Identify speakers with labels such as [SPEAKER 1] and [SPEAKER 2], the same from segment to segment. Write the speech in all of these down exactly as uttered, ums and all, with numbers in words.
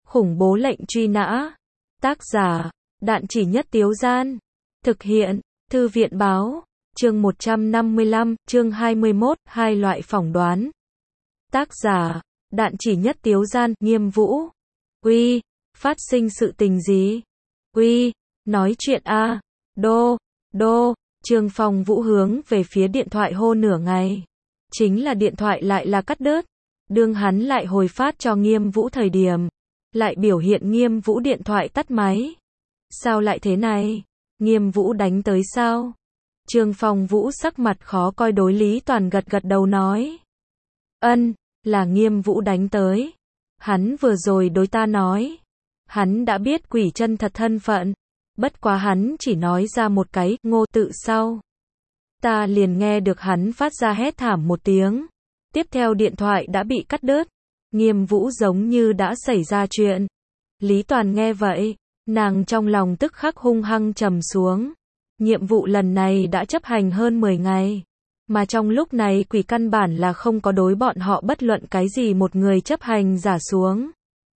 [SPEAKER 1] Khủng bố lệnh truy nã. Tác giả, Đạn Chỉ Nhất Tiếu Gian. Thực hiện, Thư viện Báo. Chương một trăm năm mươi lăm, chương hai mươi mốt, hai loại phỏng đoán. Tác giả, Đạn Chỉ Nhất Tiếu Gian. Nghiêm Vũ. Uy, phát sinh sự tình gì? Uy, nói chuyện a. Đô, đô. Trương Phong Vũ hướng về phía điện thoại hô nửa ngày. Chính là điện thoại lại là cắt đứt. Đương hắn lại hồi phát cho Nghiêm Vũ thời điểm, lại biểu hiện Nghiêm Vũ điện thoại tắt máy. Sao lại thế này? Nghiêm Vũ đánh tới sao? Trương Phong Vũ sắc mặt khó coi đối Lý Toàn gật gật đầu nói. Ân, là Nghiêm Vũ đánh tới. Hắn vừa rồi đối ta nói. Hắn đã biết quỷ chân thật thân phận. Bất quá hắn chỉ nói ra một cái, Ngô tự sau. Ta liền nghe được hắn phát ra hét thảm một tiếng. Tiếp theo điện thoại đã bị cắt đứt. Nghiêm Vũ giống như đã xảy ra chuyện. Lý Toàn nghe vậy, nàng trong lòng tức khắc hung hăng trầm xuống. Nhiệm vụ lần này đã chấp hành hơn mười ngày. Mà trong lúc này quỷ căn bản là không có đối bọn họ bất luận cái gì một người chấp hành giả xuống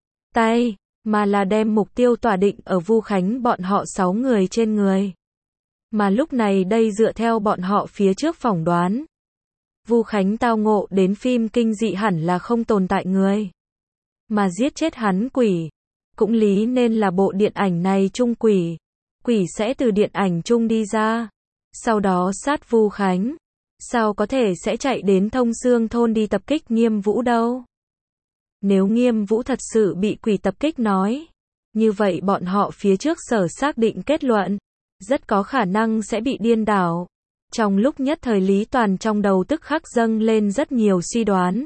[SPEAKER 1] tay, mà là đem mục tiêu tỏa định ở Vu Khánh bọn họ sáu người trên người. Mà lúc này đây dựa theo bọn họ phía trước phỏng đoán, Vu Khánh tao ngộ đến phim kinh dị hẳn là không tồn tại người. Mà giết chết hắn quỷ, cũng lý nên là bộ điện ảnh này chung quỷ. Quỷ sẽ từ điện ảnh chung đi ra, sau đó sát Vu Khánh. Sao có thể sẽ chạy đến Thông Xương thôn đi tập kích Nghiêm Vũ đâu? Nếu Nghiêm Vũ thật sự bị quỷ tập kích nói, như vậy bọn họ phía trước sở xác định kết luận, rất có khả năng sẽ bị điên đảo. Trong lúc nhất thời Lý Toàn trong đầu tức khắc dâng lên rất nhiều suy đoán.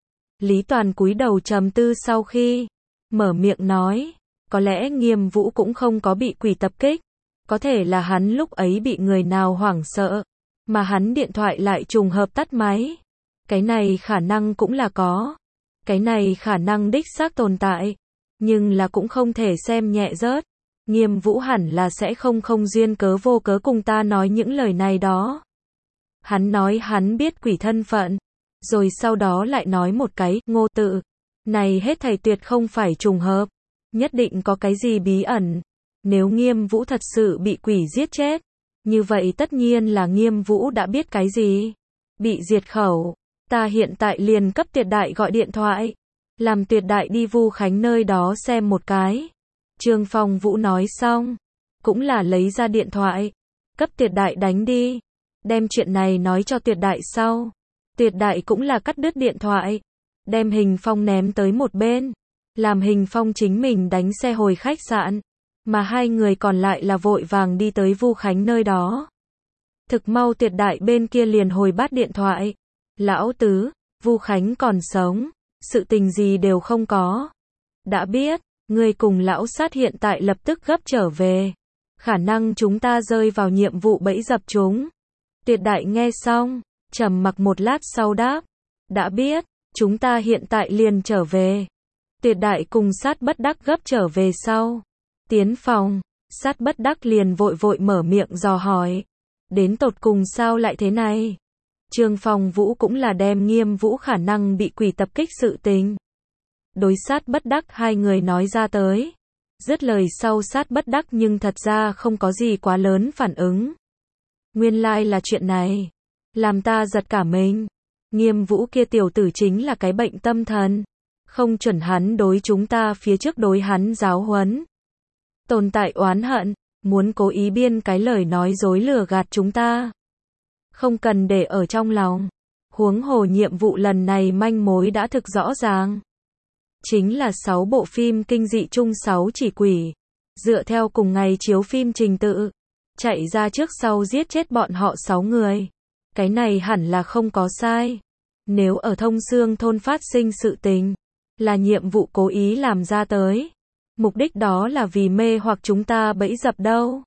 [SPEAKER 1] Lý Toàn cúi đầu trầm tư sau khi mở miệng nói, có lẽ Nghiêm Vũ cũng không có bị quỷ tập kích, có thể là hắn lúc ấy bị người nào hoảng sợ, mà hắn điện thoại lại trùng hợp tắt máy. Cái này khả năng cũng là có. Cái này khả năng đích xác tồn tại, nhưng là cũng không thể xem nhẹ rớt. Nghiêm Vũ hẳn là sẽ không không duyên cớ vô cớ cùng ta nói những lời này đó. Hắn nói hắn biết quỷ thân phận, rồi sau đó lại nói một cái, Ngô tự. Này hết thảy tuyệt không phải trùng hợp, nhất định có cái gì bí ẩn. Nếu Nghiêm Vũ thật sự bị quỷ giết chết, như vậy tất nhiên là Nghiêm Vũ đã biết cái gì. Bị diệt khẩu, ta hiện tại liền cấp Tuyệt Đại gọi điện thoại, làm Tuyệt Đại đi Vu Khánh nơi đó xem một cái. Trương Phong Vũ nói xong, cũng là lấy ra điện thoại, cấp Tuyệt Đại đánh đi, đem chuyện này nói cho Tuyệt Đại sau. Tuyệt Đại cũng là cắt đứt điện thoại, đem Hình Phong ném tới một bên, làm Hình Phong chính mình đánh xe hồi khách sạn, mà hai người còn lại là vội vàng đi tới Vu Khánh nơi đó. Thực mau Tuyệt Đại bên kia liền hồi bắt điện thoại. Lão tứ, Vu Khánh còn sống, sự tình gì đều không có. Đã biết, người cùng lão sát hiện tại lập tức gấp trở về. Khả năng chúng ta rơi vào nhiệm vụ bẫy dập chúng. Tuyệt Đại nghe xong, trầm mặc một lát sau đáp. Đã biết, chúng ta hiện tại liền trở về. Tuyệt Đại cùng sát bất đắc gấp trở về sau. Tiến phòng, sát bất đắc liền vội vội mở miệng dò hỏi. Đến tột cùng sao lại thế này? Trương Phong Vũ cũng là đem Nghiêm Vũ khả năng bị quỷ tập kích sự tình. Đối sát bất đắc hai người nói ra tới. Dứt lời sau sát bất đắc nhưng thật ra không có gì quá lớn phản ứng. Nguyên lai like là chuyện này. Làm ta giật cả mình. Nghiêm Vũ kia tiểu tử chính là cái bệnh tâm thần. Không chuẩn hắn đối chúng ta phía trước đối hắn giáo huấn. Tồn tại oán hận, muốn cố ý biên cái lời nói dối lừa gạt chúng ta. Không cần để ở trong lòng. Huống hồ nhiệm vụ lần này manh mối đã thực rõ ràng. Chính là sáu bộ phim kinh dị chung sáu chỉ quỷ. Dựa theo cùng ngày chiếu phim trình tự. Chạy ra trước sau giết chết bọn họ sáu người. Cái này hẳn là không có sai. Nếu ở Thông Xương thôn phát sinh sự tình, là nhiệm vụ cố ý làm ra tới. Mục đích đó là vì mê hoặc chúng ta bẫy dập đâu.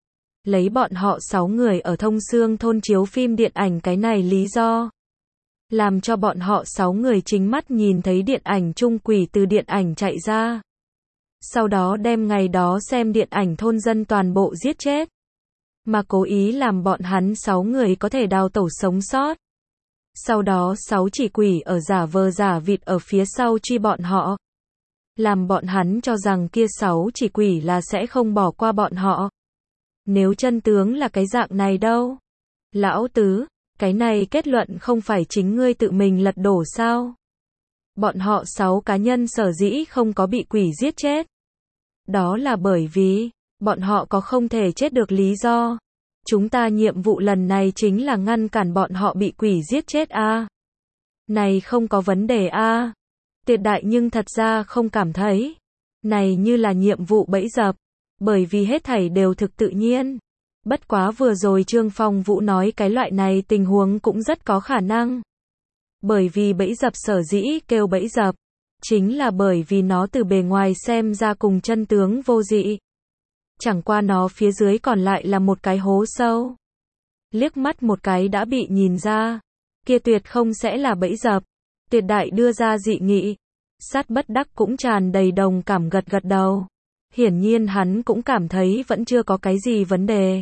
[SPEAKER 1] Lấy bọn họ sáu người ở Thông Xương thôn chiếu phim điện ảnh cái này lý do. Làm cho bọn họ sáu người chính mắt nhìn thấy điện ảnh chung quỷ từ điện ảnh chạy ra. Sau đó đem ngày đó xem điện ảnh thôn dân toàn bộ giết chết. Mà cố ý làm bọn hắn sáu người có thể đào tẩu sống sót. Sau đó sáu chỉ quỷ ở giả vờ giả vịt ở phía sau truy bọn họ. làm bọn hắn cho rằng kia sáu chỉ quỷ là sẽ không bỏ qua bọn họ. Nếu chân tướng là cái dạng này đâu? Lão tứ, cái này kết luận không phải chính ngươi tự mình lật đổ sao? Bọn họ sáu cá nhân sở dĩ không có bị quỷ giết chết. Đó là bởi vì, bọn họ có không thể chết được lý do. Chúng ta nhiệm vụ lần này chính là ngăn cản bọn họ bị quỷ giết chết a. À. Này không có vấn đề a. À. Tiệt đại nhưng thật ra không cảm thấy. Này như là nhiệm vụ bẫy dập. Bởi vì hết thảy đều thực tự nhiên. Bất quá vừa rồi Trương Phong Vũ nói cái loại này tình huống cũng rất có khả năng. Bởi vì bẫy dập sở dĩ kêu bẫy dập. Chính là bởi vì nó từ bề ngoài xem ra cùng chân tướng vô dị. Chẳng qua nó phía dưới còn lại là một cái hố sâu. Liếc mắt một cái đã bị nhìn ra. Kia tuyệt không sẽ là bẫy dập. Tuyệt đại đưa ra dị nghị. Sát bất đắc cũng tràn đầy đồng cảm gật gật đầu. Hiển nhiên hắn cũng cảm thấy vẫn chưa có cái gì vấn đề.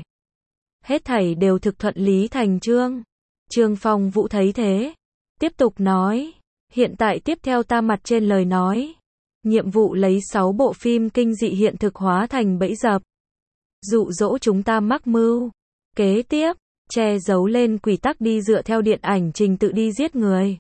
[SPEAKER 1] Hết thảy đều thực thuận lý thành chương. Trương Phong Vũ thấy thế. Tiếp tục nói. Hiện tại tiếp theo ta mặt trên lời nói. Nhiệm vụ lấy sáu bộ phim kinh dị hiện thực hóa thành bẫy dập. Dụ dỗ chúng ta mắc mưu. Kế tiếp, che giấu lên quy tắc đi dựa theo điện ảnh trình tự đi giết người.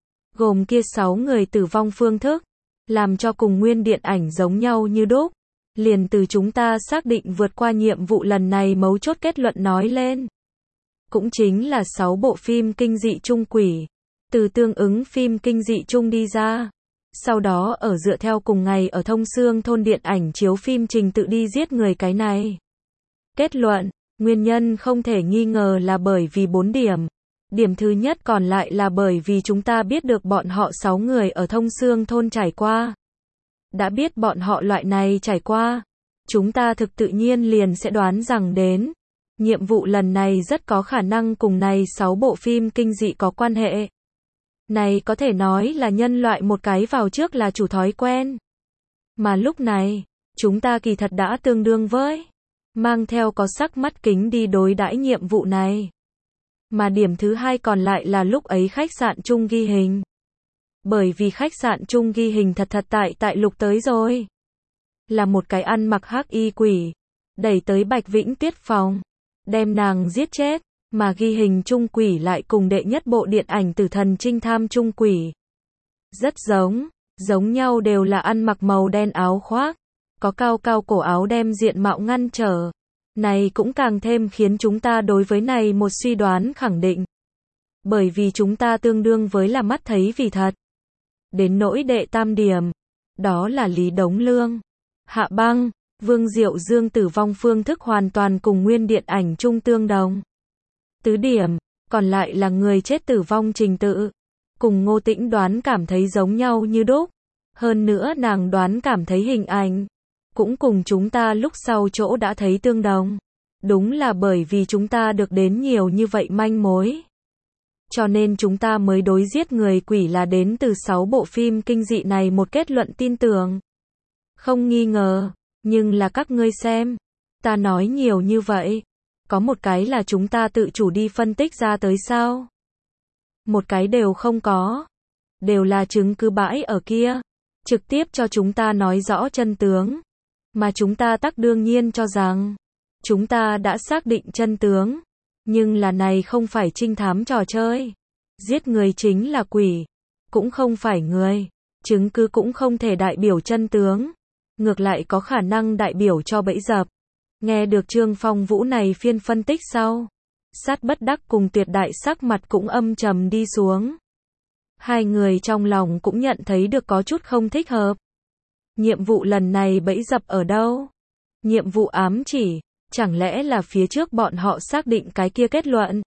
[SPEAKER 1] Gồm kia sáu người tử vong phương thức. Làm cho cùng nguyên điện ảnh giống nhau như đúc. Liền từ chúng ta xác định vượt qua nhiệm vụ lần này mấu chốt kết luận nói lên. Cũng chính là sáu bộ phim kinh dị chung quỷ. Từ tương ứng phim kinh dị chung đi ra. Sau đó ở dựa theo cùng ngày ở Thông Xương thôn điện ảnh chiếu phim trình tự đi giết người cái này. Kết luận, nguyên nhân không thể nghi ngờ là bởi vì bốn điểm. Điểm thứ nhất còn lại là bởi vì chúng ta biết được bọn họ sáu người ở Thông Xương thôn trải qua. Đã biết bọn họ loại này trải qua. Chúng ta thực tự nhiên liền sẽ đoán rằng đến. Nhiệm vụ lần này rất có khả năng cùng này sáu bộ phim kinh dị có quan hệ. Này có thể nói là nhân loại một cái vào trước là chủ thói quen. Mà lúc này, chúng ta kỳ thật đã tương đương với mang theo có sắc mắt kính đi đối đãi nhiệm vụ này. Mà điểm thứ hai còn lại là lúc ấy khách sạn chung ghi hình. Bởi vì khách sạn chung ghi hình thật thật tại tại lục tới rồi. Là một cái ăn mặc hắc y quỷ. Đẩy tới Bạch Vĩnh Tiết phòng. Đem nàng giết chết. Mà ghi hình chung quỷ lại cùng đệ nhất bộ điện ảnh Tử Thần Trinh Tham chung quỷ. Rất giống. Giống nhau đều là ăn mặc màu đen áo khoác. Có cao cao cổ áo đem diện mạo ngăn trở. Này cũng càng thêm khiến chúng ta đối với này một suy đoán khẳng định. Bởi vì chúng ta tương đương với là mắt thấy vì thật. Đến nỗi đệ tam điểm. Đó là Lý Đống Lương. Hạ Băng, Vương Diệu Dương tử vong phương thức hoàn toàn cùng nguyên điện ảnh chung tương đồng. Tứ điểm, còn lại là người chết tử vong trình tự. Cùng Ngô Tĩnh đoán cảm thấy giống nhau như đúc. Hơn nữa nàng đoán cảm thấy hình ảnh. Cũng cùng chúng ta lúc sau chỗ đã thấy tương đồng. Đúng là bởi vì chúng ta được đến nhiều như vậy manh mối. Cho nên chúng ta mới đối giết người quỷ là đến từ sáu bộ phim kinh dị này một kết luận tin tưởng. Không nghi ngờ, nhưng là các ngươi xem. Ta nói nhiều như vậy. Có một cái là chúng ta tự chủ đi phân tích ra tới sao? Một cái đều không có. Đều là chứng cứ bãi ở kia. Trực tiếp cho chúng ta nói rõ chân tướng. Mà chúng ta tắc đương nhiên cho rằng. Chúng ta đã xác định chân tướng. Nhưng là này không phải trinh thám trò chơi. Giết người chính là quỷ. Cũng không phải người. Chứng cứ cũng không thể đại biểu chân tướng. Ngược lại có khả năng đại biểu cho bẫy dập. Nghe được Trương Phong Vũ này phiên phân tích sau. Sát bất đắc cùng tuyệt đại sắc mặt cũng âm trầm đi xuống. Hai người trong lòng cũng nhận thấy được có chút không thích hợp. Nhiệm vụ lần này bẫy dập ở đâu? Nhiệm vụ ám chỉ. Chẳng lẽ là phía trước bọn họ xác định cái kia kết luận?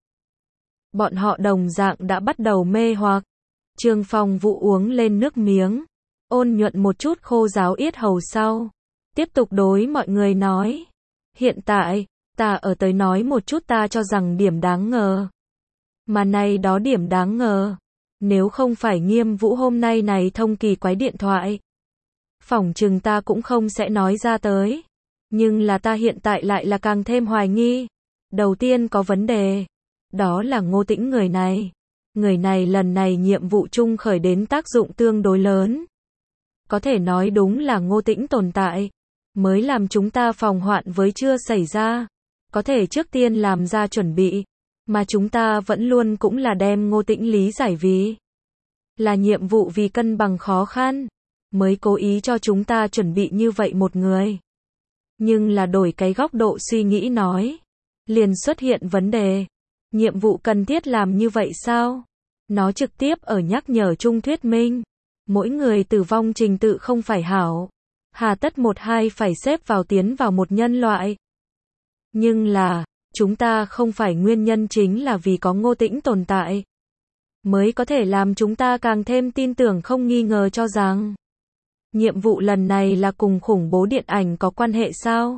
[SPEAKER 1] Bọn họ đồng dạng đã bắt đầu mê hoặc. Trương Phong Vũ uống lên nước miếng. Ôn nhuận một chút khô ráo yết hầu sau. Tiếp tục đối mọi người nói. Hiện tại, ta ở tới nói một chút ta cho rằng điểm đáng ngờ. Mà này đó điểm đáng ngờ. Nếu không phải Nghiêm Vũ hôm nay này thông kỳ quái điện thoại. Phỏng chừng ta cũng không sẽ nói ra tới. Nhưng là ta hiện tại lại là càng thêm hoài nghi. Đầu tiên có vấn đề. Đó là Ngô Tĩnh người này. Người này lần này nhiệm vụ chung khởi đến tác dụng tương đối lớn. Có thể nói đúng là Ngô Tĩnh tồn tại, mới làm chúng ta phòng hoạn với chưa xảy ra. Có thể trước tiên làm ra chuẩn bị, mà chúng ta vẫn luôn cũng là đem Ngô Tĩnh lý giải vì là nhiệm vụ vì cân bằng khó khăn, mới cố ý cho chúng ta chuẩn bị như vậy một người. Nhưng là đổi cái góc độ suy nghĩ nói, liền xuất hiện vấn đề. Nhiệm vụ cần thiết làm như vậy sao? Nó trực tiếp ở nhắc nhở chung thuyết minh. Mỗi người tử vong trình tự không phải hảo. Hà tất một hai phải xếp vào tiến vào một nhân loại. Nhưng là, chúng ta không phải nguyên nhân chính là vì có Ngô Tĩnh tồn tại. Mới có thể làm chúng ta càng thêm tin tưởng không nghi ngờ cho rằng nhiệm vụ lần này là cùng khủng bố điện ảnh có quan hệ sao?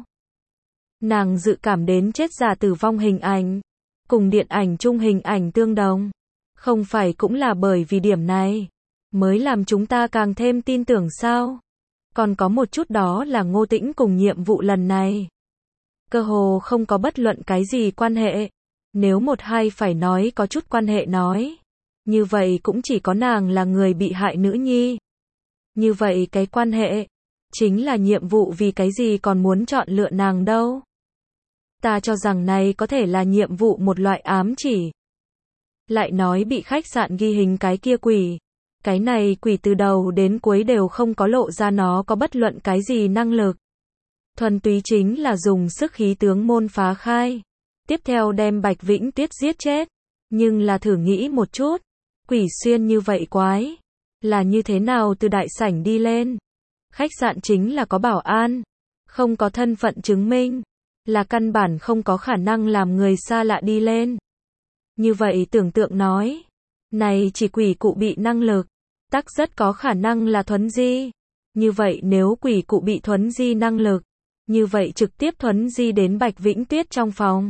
[SPEAKER 1] Nàng dự cảm đến chết giả tử vong hình ảnh, cùng điện ảnh chung hình ảnh tương đồng. Không phải cũng là bởi vì điểm này, mới làm chúng ta càng thêm tin tưởng sao? Còn có một chút đó là Ngô Tĩnh cùng nhiệm vụ lần này. Cơ hồ không có bất luận cái gì quan hệ. Nếu một hai phải nói có chút quan hệ nói. Như vậy cũng chỉ có nàng là người bị hại nữ nhi. Như vậy cái quan hệ, chính là nhiệm vụ vì cái gì còn muốn chọn lựa nàng đâu. Ta cho rằng này có thể là nhiệm vụ một loại ám chỉ. Lại nói bị khách sạn ghi hình cái kia quỷ. Cái này quỷ từ đầu đến cuối đều không có lộ ra nó có bất luận cái gì năng lực. Thuần túy chính là dùng sức khí tướng môn phá khai. Tiếp theo đem Bạch Vĩnh Tuyết giết chết. Nhưng là thử nghĩ một chút. Quỷ xuyên như vậy quái. Là như thế nào từ đại sảnh đi lên? Khách sạn chính là có bảo an. Không có thân phận chứng minh. Là căn bản không có khả năng làm người xa lạ đi lên. Như vậy tưởng tượng nói. Này chỉ quỷ cụ bị năng lực. Tắc rất có khả năng là thuấn di. Như vậy nếu quỷ cụ bị thuấn di năng lực. Như vậy trực tiếp thuấn di đến Bạch Vĩnh Tuyết trong phòng.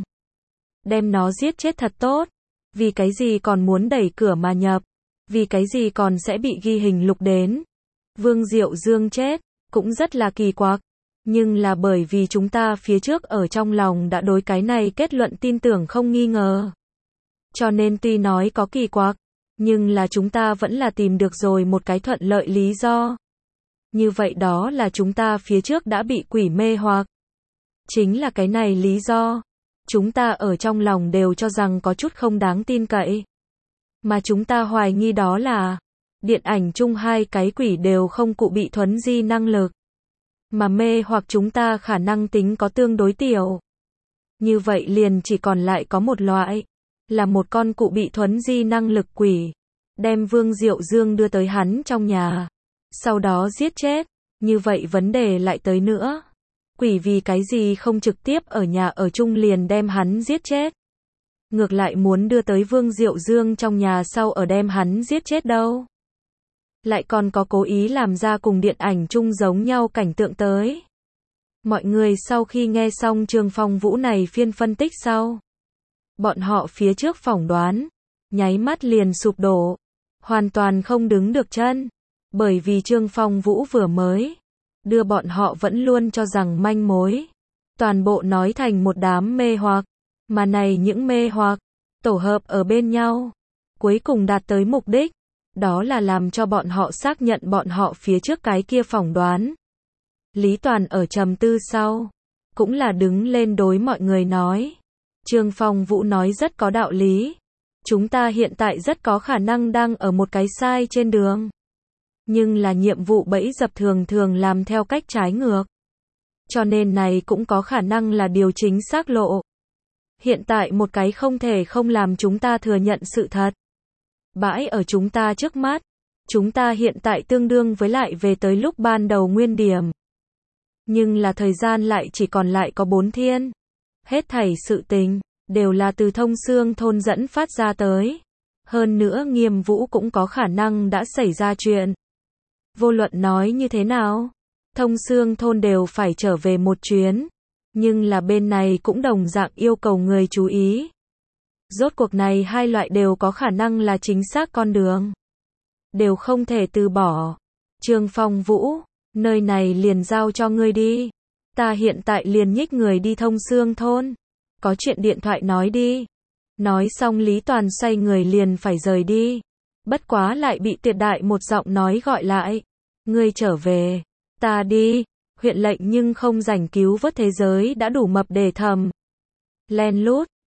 [SPEAKER 1] Đem nó giết chết thật tốt. Vì cái gì còn muốn đẩy cửa mà nhập. Vì cái gì còn sẽ bị ghi hình lục đến. Vương Diệu Dương chết. Cũng rất là kỳ quặc. Nhưng là bởi vì chúng ta phía trước ở trong lòng đã đối cái này kết luận tin tưởng không nghi ngờ. Cho nên tuy nói có kỳ quặc. Nhưng là chúng ta vẫn là tìm được rồi một cái thuận lợi lý do. Như vậy đó là chúng ta phía trước đã bị quỷ mê hoặc. Chính là cái này lý do. Chúng ta ở trong lòng đều cho rằng có chút không đáng tin cậy. Mà chúng ta hoài nghi đó là điện ảnh chung hai cái quỷ đều không cụ bị thuấn di năng lực. Mà mê hoặc chúng ta khả năng tính có tương đối tiểu. Như vậy liền chỉ còn lại có một loại. Là một con cụ bị thuấn di năng lực quỷ. Đem Vương Diệu Dương đưa tới hắn trong nhà. Sau đó giết chết. Như vậy vấn đề lại tới nữa. Quỷ vì cái gì không trực tiếp ở nhà ở chung liền đem hắn giết chết. Ngược lại muốn đưa tới Vương Diệu Dương trong nhà sau ở đem hắn giết chết đâu. Lại còn có cố ý làm ra cùng điện ảnh chung giống nhau cảnh tượng tới. Mọi người sau khi nghe xong Trương Phong Vũ này phiên phân tích sau. Bọn họ phía trước phỏng đoán. Nháy mắt liền sụp đổ. Hoàn toàn không đứng được chân. Bởi vì Trương Phong Vũ vừa mới. Đưa bọn họ vẫn luôn cho rằng manh mối. Toàn bộ nói thành một đám mê hoặc. Mà này những mê hoặc. Tổ hợp ở bên nhau. Cuối cùng đạt tới mục đích. Đó là làm cho bọn họ xác nhận bọn họ phía trước cái kia phỏng đoán. Lý Toàn ở trầm tư sau. Cũng là đứng lên đối mọi người nói. Trương Phong Vũ nói rất có đạo lý. Chúng ta hiện tại rất có khả năng đang ở một cái sai trên đường. Nhưng là nhiệm vụ bẫy dập thường thường làm theo cách trái ngược. Cho nên này cũng có khả năng là điều chính xác lộ. Hiện tại một cái không thể không làm chúng ta thừa nhận sự thật. Bãi ở chúng ta trước mắt. Chúng ta hiện tại tương đương với lại về tới lúc ban đầu nguyên điểm. Nhưng là thời gian lại chỉ còn lại có bốn thiên. Hết thảy sự tình, đều là từ Thông Xương thôn dẫn phát ra tới. Hơn nữa Nghiêm Vũ cũng có khả năng đã xảy ra chuyện. Vô luận nói như thế nào, Thông Xương thôn đều phải trở về một chuyến. Nhưng là bên này cũng đồng dạng yêu cầu người chú ý. Rốt cuộc này hai loại đều có khả năng là chính xác con đường. Đều không thể từ bỏ. Trương Phong Vũ, nơi này liền giao cho ngươi đi. Ta hiện tại liền nhích người đi Thông Xương thôn. Có chuyện điện thoại nói đi. Nói xong Lý Toàn xoay người liền phải rời đi. Bất quá lại bị Tuyệt Đại một giọng nói gọi lại. Ngươi trở về. Ta đi. Huyện lệnh nhưng không rảnh cứu vớt thế giới đã đủ mập để thầm. Len lút.